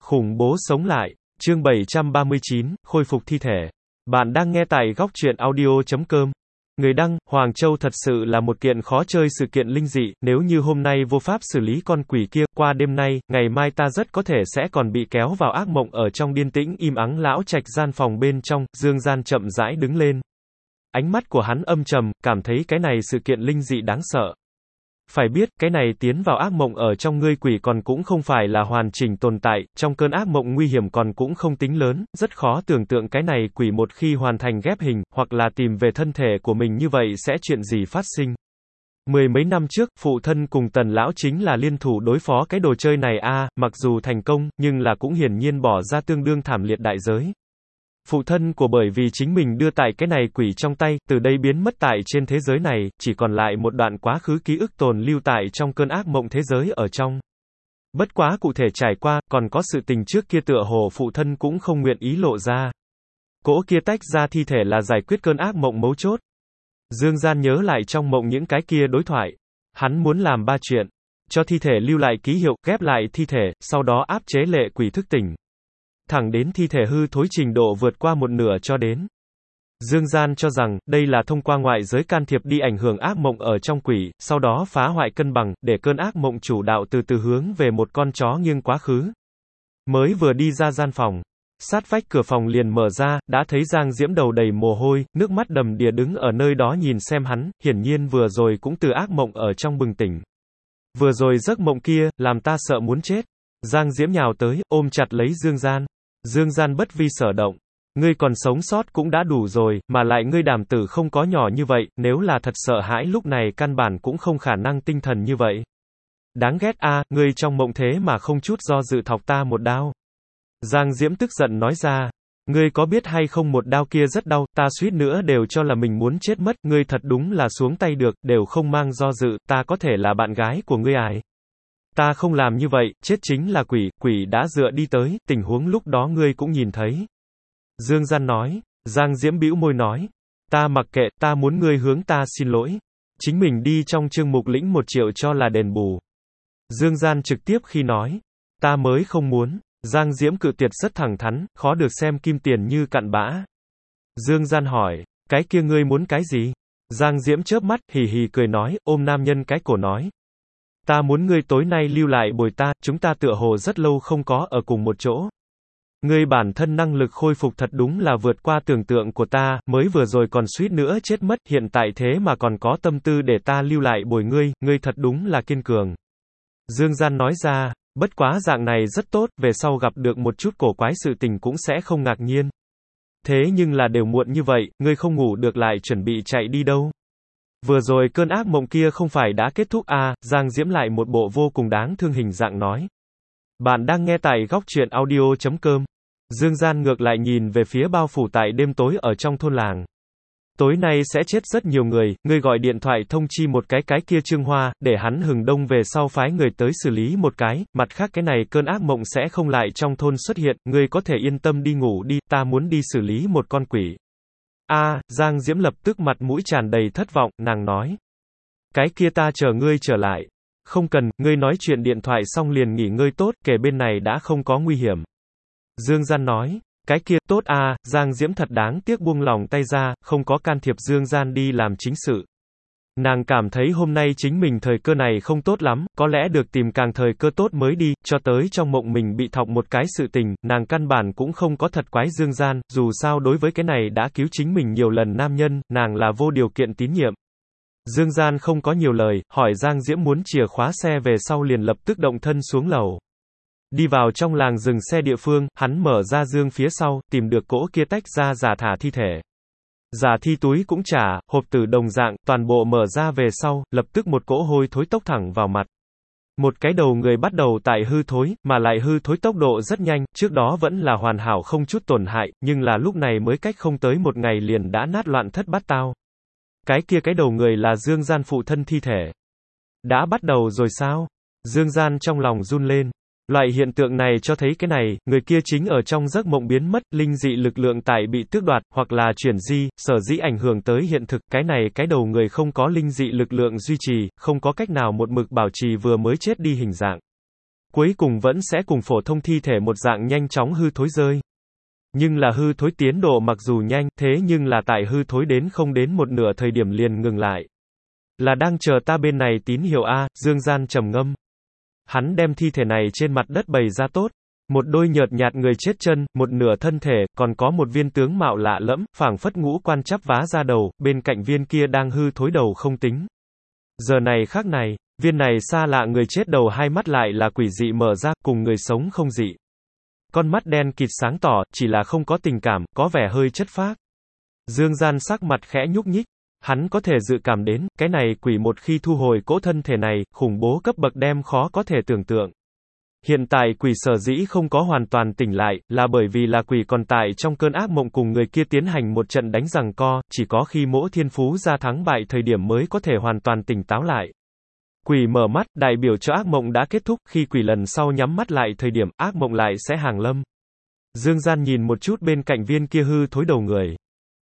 Khủng bố sống lại. Chương 739, khôi phục thi thể. Bạn đang nghe tại góc truyện audio.com. Người đăng, Hoàng Châu thật sự là một kiện khó chơi sự kiện linh dị, nếu như hôm nay vô pháp xử lý con quỷ kia, qua đêm nay, ngày mai ta rất có thể sẽ còn bị kéo vào ác mộng ở trong điên tĩnh im ắng lão trạch gian phòng bên trong, Dương Gian chậm rãi đứng lên. Ánh mắt của hắn âm trầm, cảm thấy cái này sự kiện linh dị đáng sợ. Phải biết, cái này tiến vào ác mộng ở trong ngươi quỷ còn cũng không phải là hoàn chỉnh tồn tại, trong cơn ác mộng nguy hiểm còn cũng không tính lớn, rất khó tưởng tượng cái này quỷ một khi hoàn thành ghép hình, hoặc là tìm về thân thể của mình như vậy sẽ chuyện gì phát sinh. Mười mấy năm trước, phụ thân cùng Tần lão chính là liên thủ đối phó cái đồ chơi này mặc dù thành công, nhưng là cũng hiển nhiên bỏ ra tương đương thảm liệt đại giới. Phụ thân của bởi vì chính mình đưa tại cái này quỷ trong tay, từ đây biến mất tại trên thế giới này, chỉ còn lại một đoạn quá khứ ký ức tồn lưu tại trong cơn ác mộng thế giới ở trong. Bất quá cụ thể trải qua, còn có sự tình trước kia tựa hồ phụ thân cũng không nguyện ý lộ ra. Cỗ kia tách ra thi thể là giải quyết cơn ác mộng mấu chốt. Dương Gian nhớ lại trong mộng những cái kia đối thoại. Hắn muốn làm ba chuyện. Cho thi thể lưu lại ký hiệu, ghép lại thi thể, sau đó áp chế lệ quỷ thức tỉnh. Thẳng đến thi thể hư thối trình độ vượt qua một nửa cho đến. Dương Gian cho rằng, đây là thông qua ngoại giới can thiệp đi ảnh hưởng ác mộng ở trong quỷ, sau đó phá hoại cân bằng, để cơn ác mộng chủ đạo từ từ hướng về một con chó nghiêng quá khứ. Mới vừa đi ra gian phòng, sát vách cửa phòng liền mở ra, đã thấy Giang Diễm đầu đầy mồ hôi, nước mắt đầm đìa đứng ở nơi đó nhìn xem hắn, hiển nhiên vừa rồi cũng từ ác mộng ở trong bừng tỉnh. Vừa rồi giấc mộng kia, làm ta sợ muốn chết. Giang Diễm nhào tới, ôm chặt lấy Dương Gian. Dương Gian bất vi sở động. Ngươi còn sống sót cũng đã đủ rồi, mà lại ngươi đảm tử không có nhỏ như vậy, nếu là thật sợ hãi lúc này căn bản cũng không khả năng tinh thần như vậy. Đáng ghét ngươi trong mộng thế mà không chút do dự thọc ta một đao. Giang Diễm tức giận nói ra. Ngươi có biết hay không một đao kia rất đau, ta suýt nữa đều cho là mình muốn chết mất, ngươi thật đúng là xuống tay được, đều không mang do dự, ta có thể là bạn gái của ngươi ải. Ta không làm như vậy, chết chính là quỷ, quỷ đã dựa đi tới, tình huống lúc đó ngươi cũng nhìn thấy. Dương Gian nói, Giang Diễm bĩu môi nói, ta mặc kệ, ta muốn ngươi hướng ta xin lỗi. Chính mình đi trong chương mục lĩnh 1 triệu cho là đền bù. Dương Gian trực tiếp khi nói, ta mới không muốn. Giang Diễm cự tuyệt rất thẳng thắn, khó được xem kim tiền như cặn bã. Dương Gian hỏi, cái kia ngươi muốn cái gì? Giang Diễm chớp mắt, hì hì cười nói, ôm nam nhân cái cổ nói. Ta muốn ngươi tối nay lưu lại bồi ta, chúng ta tựa hồ rất lâu không có ở cùng một chỗ. Ngươi bản thân năng lực khôi phục thật đúng là vượt qua tưởng tượng của ta, mới vừa rồi còn suýt nữa chết mất, hiện tại thế mà còn có tâm tư để ta lưu lại bồi ngươi, ngươi thật đúng là kiên cường. Dương Gian nói ra, bất quá dạng này rất tốt, về sau gặp được một chút cổ quái sự tình cũng sẽ không ngạc nhiên. Thế nhưng là đều muộn như vậy, ngươi không ngủ được lại chuẩn bị chạy đi đâu. Vừa rồi cơn ác mộng kia không phải đã kết thúc Giang Diễm lại một bộ vô cùng đáng thương hình dạng nói. Bạn đang nghe tại góc truyện audio.com. Dương Gian ngược lại nhìn về phía bao phủ tại đêm tối ở trong thôn làng. Tối nay sẽ chết rất nhiều người, ngươi gọi điện thoại thông chi một cái kia Trương Hoa, để hắn hừng đông về sau phái người tới xử lý một cái, mặt khác cái này cơn ác mộng sẽ không lại trong thôn xuất hiện, ngươi có thể yên tâm đi ngủ đi, ta muốn đi xử lý một con quỷ. Giang Diễm lập tức mặt mũi tràn đầy thất vọng, nàng nói. Cái kia ta chờ ngươi trở lại. Không cần, ngươi nói chuyện điện thoại xong liền nghỉ ngơi tốt, kể bên này đã không có nguy hiểm. Dương Gian nói. Cái kia, tốt Giang Diễm thật đáng tiếc buông lòng tay ra, không có can thiệp Dương Gian đi làm chính sự. Nàng cảm thấy hôm nay chính mình thời cơ này không tốt lắm, có lẽ được tìm càng thời cơ tốt mới đi, cho tới trong mộng mình bị thọc một cái sự tình, nàng căn bản cũng không có thật quái Dương Gian, dù sao đối với cái này đã cứu chính mình nhiều lần nam nhân, nàng là vô điều kiện tín nhiệm. Dương Gian không có nhiều lời, hỏi Giang Diễm muốn chìa khóa xe về sau liền lập tức động thân xuống lầu. Đi vào trong làng dừng xe địa phương, hắn mở ra dương phía sau, tìm được cỗ kia tách ra giả thả thi thể. Giả thi túi cũng trả, hộp tử đồng dạng, toàn bộ mở ra về sau, lập tức một cỗ hôi thối tốc thẳng vào mặt. Một cái đầu người bắt đầu tại hư thối, mà lại hư thối tốc độ rất nhanh, trước đó vẫn là hoàn hảo không chút tổn hại, nhưng là lúc này mới cách không tới một ngày liền đã nát loạn thất bát tao. Cái đầu người là Dương Gian phụ thân thi thể. Đã bắt đầu rồi sao? Dương Gian trong lòng run lên. Loại hiện tượng này cho thấy cái này, người kia chính ở trong giấc mộng biến mất, linh dị lực lượng tại bị tước đoạt, hoặc là chuyển di, sở dĩ ảnh hưởng tới hiện thực, cái đầu người không có linh dị lực lượng duy trì, không có cách nào một mực bảo trì vừa mới chết đi hình dạng. cuối cùng vẫn sẽ cùng phổ thông thi thể một dạng nhanh chóng hư thối rơi. Nhưng là hư thối tiến độ mặc dù nhanh, thế nhưng là tại hư thối đến không đến một nửa thời điểm liền ngừng lại. Là đang chờ ta bên này tín hiệu a, Dương Gian trầm ngâm. Hắn đem thi thể này trên mặt đất bày ra tốt. Một đôi nhợt nhạt người chết chân, một nửa thân thể, còn có một viên tướng mạo lạ lẫm, phảng phất ngũ quan chắp vá ra đầu, bên cạnh viên kia đang hư thối đầu không tính. Giờ này khắc này, viên này xa lạ người chết đầu hai mắt lại là quỷ dị mở ra, cùng người sống không dị. Con mắt đen kịt sáng tỏ, chỉ là không có tình cảm, có vẻ hơi chất phác. Dương Gian sắc mặt khẽ nhúc nhích. Hắn có thể dự cảm đến, cái này quỷ một khi thu hồi cỗ thân thể này, khủng bố cấp bậc đem khó có thể tưởng tượng. Hiện tại quỷ sở dĩ không có hoàn toàn tỉnh lại, là bởi vì là quỷ còn tại trong cơn ác mộng cùng người kia tiến hành một trận đánh giằng co, chỉ có khi Mỗ Thiên Phú ra thắng bại thời điểm mới có thể hoàn toàn tỉnh táo lại. Quỷ mở mắt, đại biểu cho ác mộng đã kết thúc, khi quỷ lần sau nhắm mắt lại thời điểm, ác mộng lại sẽ hàng lâm. Dương Gian nhìn một chút bên cạnh viên kia hư thối đầu người.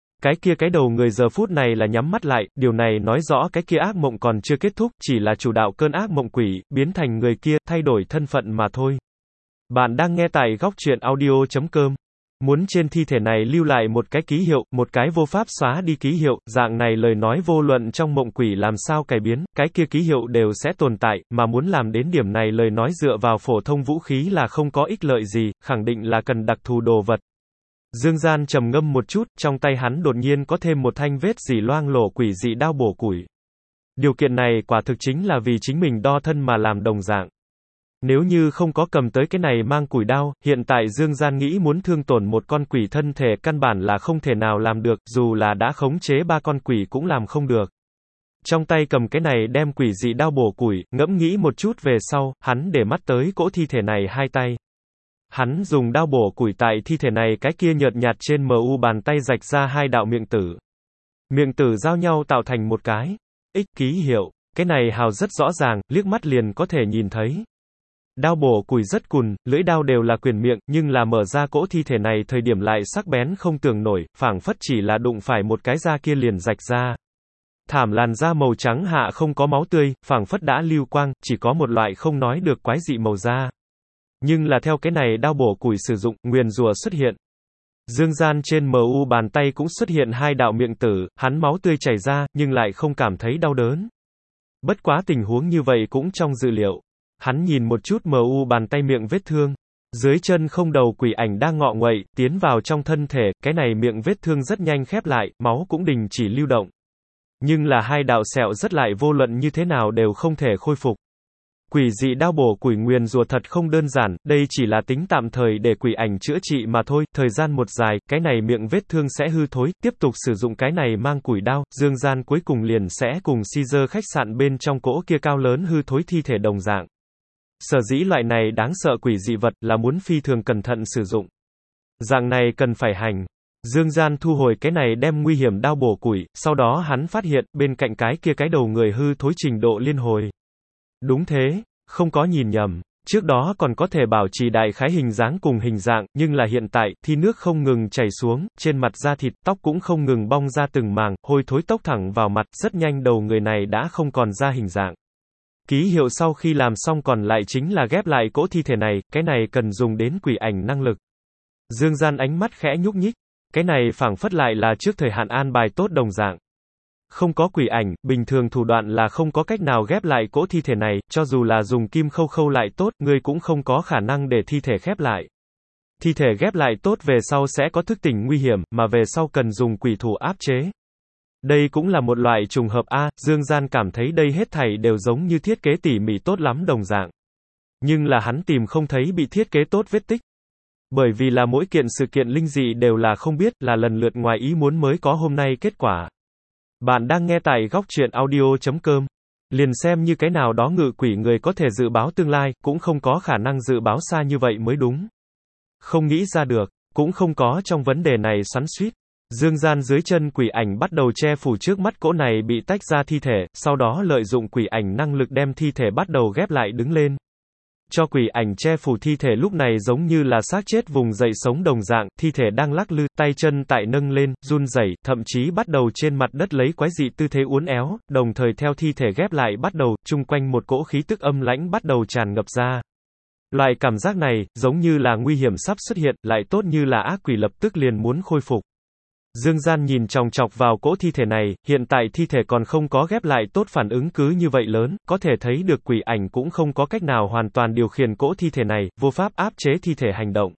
Cái đầu người giờ phút này là nhắm mắt lại, điều này nói rõ cái kia ác mộng còn chưa kết thúc, chỉ là chủ đạo cơn ác mộng quỷ, biến thành người kia, thay đổi thân phận mà thôi. Bạn đang nghe tại góc truyện audio.com. Muốn trên thi thể này lưu lại một cái ký hiệu, một cái vô pháp xóa đi ký hiệu, dạng này lời nói vô luận trong mộng quỷ làm sao cải biến, cái kia ký hiệu đều sẽ tồn tại, mà muốn làm đến điểm này lời nói dựa vào phổ thông vũ khí là không có ích lợi gì, khẳng định là cần đặc thù đồ vật. Dương Gian trầm ngâm một chút, trong tay hắn đột nhiên có thêm một thanh vết dỉ loang lổ quỷ dị đao bổ củi. Điều kiện này quả thực chính là vì chính mình đo thân mà làm đồng dạng. Nếu như không có cầm tới cái này mang củi đao, hiện tại Dương Gian nghĩ muốn thương tổn một con quỷ thân thể căn bản là không thể nào làm được, dù là đã khống chế 3 con quỷ cũng làm không được. Trong tay cầm cái này đem quỷ dị đao bổ củi, ngẫm nghĩ một chút về sau, hắn để mắt tới cỗ thi thể này hai tay. Hắn dùng đao bổ củi tại thi thể này cái kia nhợt nhạt trên mu bàn tay rạch ra 2 đạo miệng tử. Miệng tử giao nhau tạo thành một cái X ký hiệu, cái này hào rất rõ ràng, liếc mắt liền có thể nhìn thấy. Đao bổ củi rất cùn, lưỡi đao đều là quyền miệng, nhưng là mở ra cỗ thi thể này thời điểm lại sắc bén không tưởng nổi, phảng phất chỉ là đụng phải một cái da kia liền rạch ra. Thảm làn da màu trắng hạ không có máu tươi, phảng phất đã lưu quang, chỉ có một loại không nói được quái dị màu da. Nhưng là theo cái này đao bổ củi sử dụng, nguyền rủa xuất hiện. Dương Gian trên mu bàn tay cũng xuất hiện 2 đạo miệng tử, hắn máu tươi chảy ra, nhưng lại không cảm thấy đau đớn. Bất quá tình huống như vậy cũng trong dự liệu. Hắn nhìn một chút mu bàn tay miệng vết thương. Dưới chân không đầu quỷ ảnh đang ngọ nguậy, tiến vào trong thân thể, cái này miệng vết thương rất nhanh khép lại, máu cũng đình chỉ lưu động. Nhưng là 2 đạo sẹo rất lại vô luận như thế nào đều không thể khôi phục. Quỷ dị đao bổ củi nguyền rủa thật không đơn giản, đây chỉ là tính tạm thời để quỷ ảnh chữa trị mà thôi, thời gian một dài, cái này miệng vết thương sẽ hư thối, tiếp tục sử dụng cái này mang củi đao, Dương Gian cuối cùng liền sẽ cùng Caesar khách sạn bên trong cỗ kia cao lớn hư thối thi thể đồng dạng. Sở dĩ loại này đáng sợ quỷ dị vật là muốn phi thường cẩn thận sử dụng. Dạng này cần phải hành. Dương Gian thu hồi cái này đem nguy hiểm đao bổ củi, sau đó hắn phát hiện, bên cạnh cái kia cái đầu người hư thối trình độ liên hồi. Đúng thế, không có nhìn nhầm. Trước đó còn có thể bảo trì đại khái hình dáng cùng hình dạng, nhưng là hiện tại, thi nước không ngừng chảy xuống, trên mặt da thịt, tóc cũng không ngừng bong ra từng màng, hôi thối tốc thẳng vào mặt, rất nhanh đầu người này đã không còn ra hình dạng. Ký hiệu sau khi làm xong còn lại chính là ghép lại cỗ thi thể này, cái này cần dùng đến quỷ ảnh năng lực. Dương Gian ánh mắt khẽ nhúc nhích, cái này phảng phất lại là trước thời hạn an bài tốt đồng dạng. Không có quỷ ảnh, bình thường thủ đoạn là không có cách nào ghép lại cỗ thi thể này, cho dù là dùng kim khâu khâu lại tốt, ngươi cũng không có khả năng để thi thể khép lại. Thi thể ghép lại tốt về sau sẽ có thức tỉnh nguy hiểm, mà về sau cần dùng quỷ thủ áp chế. Đây cũng là một loại trùng hợp A, Dương Gian cảm thấy đây hết thảy đều giống như thiết kế tỉ mỉ tốt lắm đồng dạng. Nhưng là hắn tìm không thấy bị thiết kế tốt vết tích. Bởi vì là mỗi kiện sự kiện linh dị đều là không biết, là lần lượt ngoài ý muốn mới có hôm nay kết quả. Bạn đang nghe tại góc truyện audio.com. Liền xem như cái nào đó ngự quỷ người có thể dự báo tương lai, cũng không có khả năng dự báo xa như vậy mới đúng. Không nghĩ ra được, cũng không có trong vấn đề này xoắn xuýt. Dương Gian dưới chân quỷ ảnh bắt đầu che phủ trước mắt cỗ này bị tách ra thi thể, sau đó lợi dụng quỷ ảnh năng lực đem thi thể bắt đầu ghép lại đứng lên. Cho quỷ ảnh che phủ thi thể lúc này giống như là xác chết vùng dậy sống đồng dạng, thi thể đang lắc lư, tay chân tại nâng lên, run rẩy, thậm chí bắt đầu trên mặt đất lấy quái dị tư thế uốn éo, đồng thời theo thi thể ghép lại bắt đầu, chung quanh một cỗ khí tức âm lãnh bắt đầu tràn ngập ra. Loại cảm giác này, giống như là nguy hiểm sắp xuất hiện, lại tốt như là ác quỷ lập tức liền muốn khôi phục. Dương Gian nhìn chòng chọc vào cỗ thi thể này, hiện tại thi thể còn không có ghép lại tốt, phản ứng cứ như vậy lớn, có thể thấy được quỷ ảnh cũng không có cách nào hoàn toàn điều khiển cỗ thi thể này, vô pháp áp chế thi thể hành động.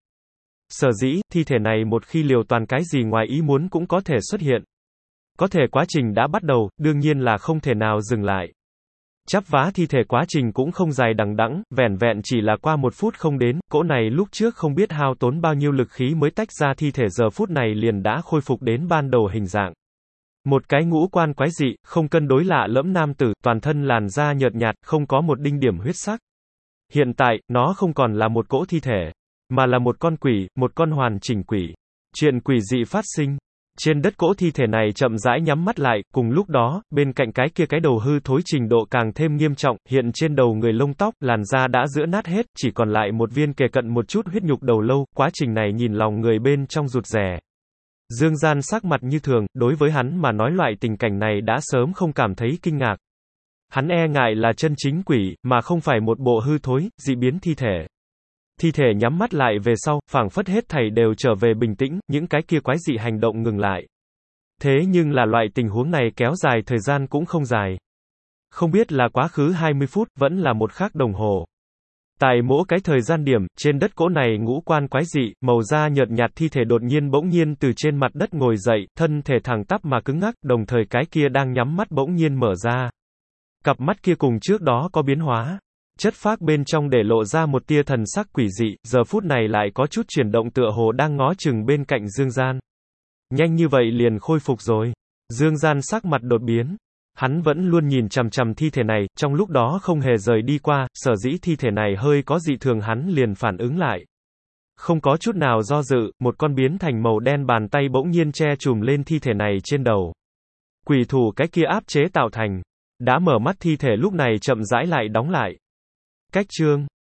Sở dĩ, thi thể này một khi liều toàn cái gì ngoài ý muốn cũng có thể xuất hiện. Có thể quá trình đã bắt đầu, đương nhiên là không thể nào dừng lại. Chắp vá thi thể quá trình cũng không dài đằng đẵng, vẻn vẹn chỉ là qua 1 phút không đến, cỗ này lúc trước không biết hao tốn bao nhiêu lực khí mới tách ra thi thể, giờ phút này liền đã khôi phục đến ban đầu hình dạng. Một cái ngũ quan quái dị, không cân đối lạ lẫm nam tử, toàn thân làn da nhợt nhạt, không có một đinh điểm huyết sắc. Hiện tại, nó không còn là một cỗ thi thể, mà là một con quỷ, một con hoàn chỉnh quỷ. Chuyện quỷ dị phát sinh. Trên đất cỗ thi thể này chậm rãi nhắm mắt lại, cùng lúc đó, bên cạnh cái kia cái đầu hư thối trình độ càng thêm nghiêm trọng, hiện trên đầu người lông tóc, làn da đã rữa nát hết, chỉ còn lại một viên kề cận một chút huyết nhục đầu lâu, quá trình này nhìn lòng người bên trong rụt rè. Dương Gian sắc mặt như thường, đối với hắn mà nói loại tình cảnh này đã sớm không cảm thấy kinh ngạc. Hắn e ngại là chân chính quỷ, mà không phải một bộ hư thối, dị biến thi thể. Thi thể nhắm mắt lại về sau, phảng phất hết thảy đều trở về bình tĩnh, những cái kia quái dị hành động ngừng lại. Thế nhưng là loại tình huống này kéo dài thời gian cũng không dài. Không biết là quá khứ 20 phút, vẫn là 1 khắc đồng hồ. Tại mỗi cái thời gian điểm, trên đất cỗ này ngũ quan quái dị, màu da nhợt nhạt thi thể đột nhiên bỗng nhiên từ trên mặt đất ngồi dậy, thân thể thẳng tắp mà cứng ngắc, đồng thời cái kia đang nhắm mắt bỗng nhiên mở ra. Cặp mắt kia cùng trước đó có biến hóa. Chất phác bên trong để lộ ra một tia thần sắc quỷ dị, giờ phút này lại có chút chuyển động tựa hồ đang ngó chừng bên cạnh Dương Gian. Nhanh như vậy liền khôi phục rồi. Dương Gian sắc mặt đột biến. Hắn vẫn luôn nhìn chằm chằm thi thể này, trong lúc đó không hề rời đi qua, sở dĩ thi thể này hơi có dị thường hắn liền phản ứng lại. Không có chút nào do dự, một con biến thành màu đen bàn tay bỗng nhiên che trùm lên thi thể này trên đầu. Quỷ thủ cái kia áp chế tạo thành. Đã mở mắt thi thể lúc này chậm rãi lại đóng lại. Cách chương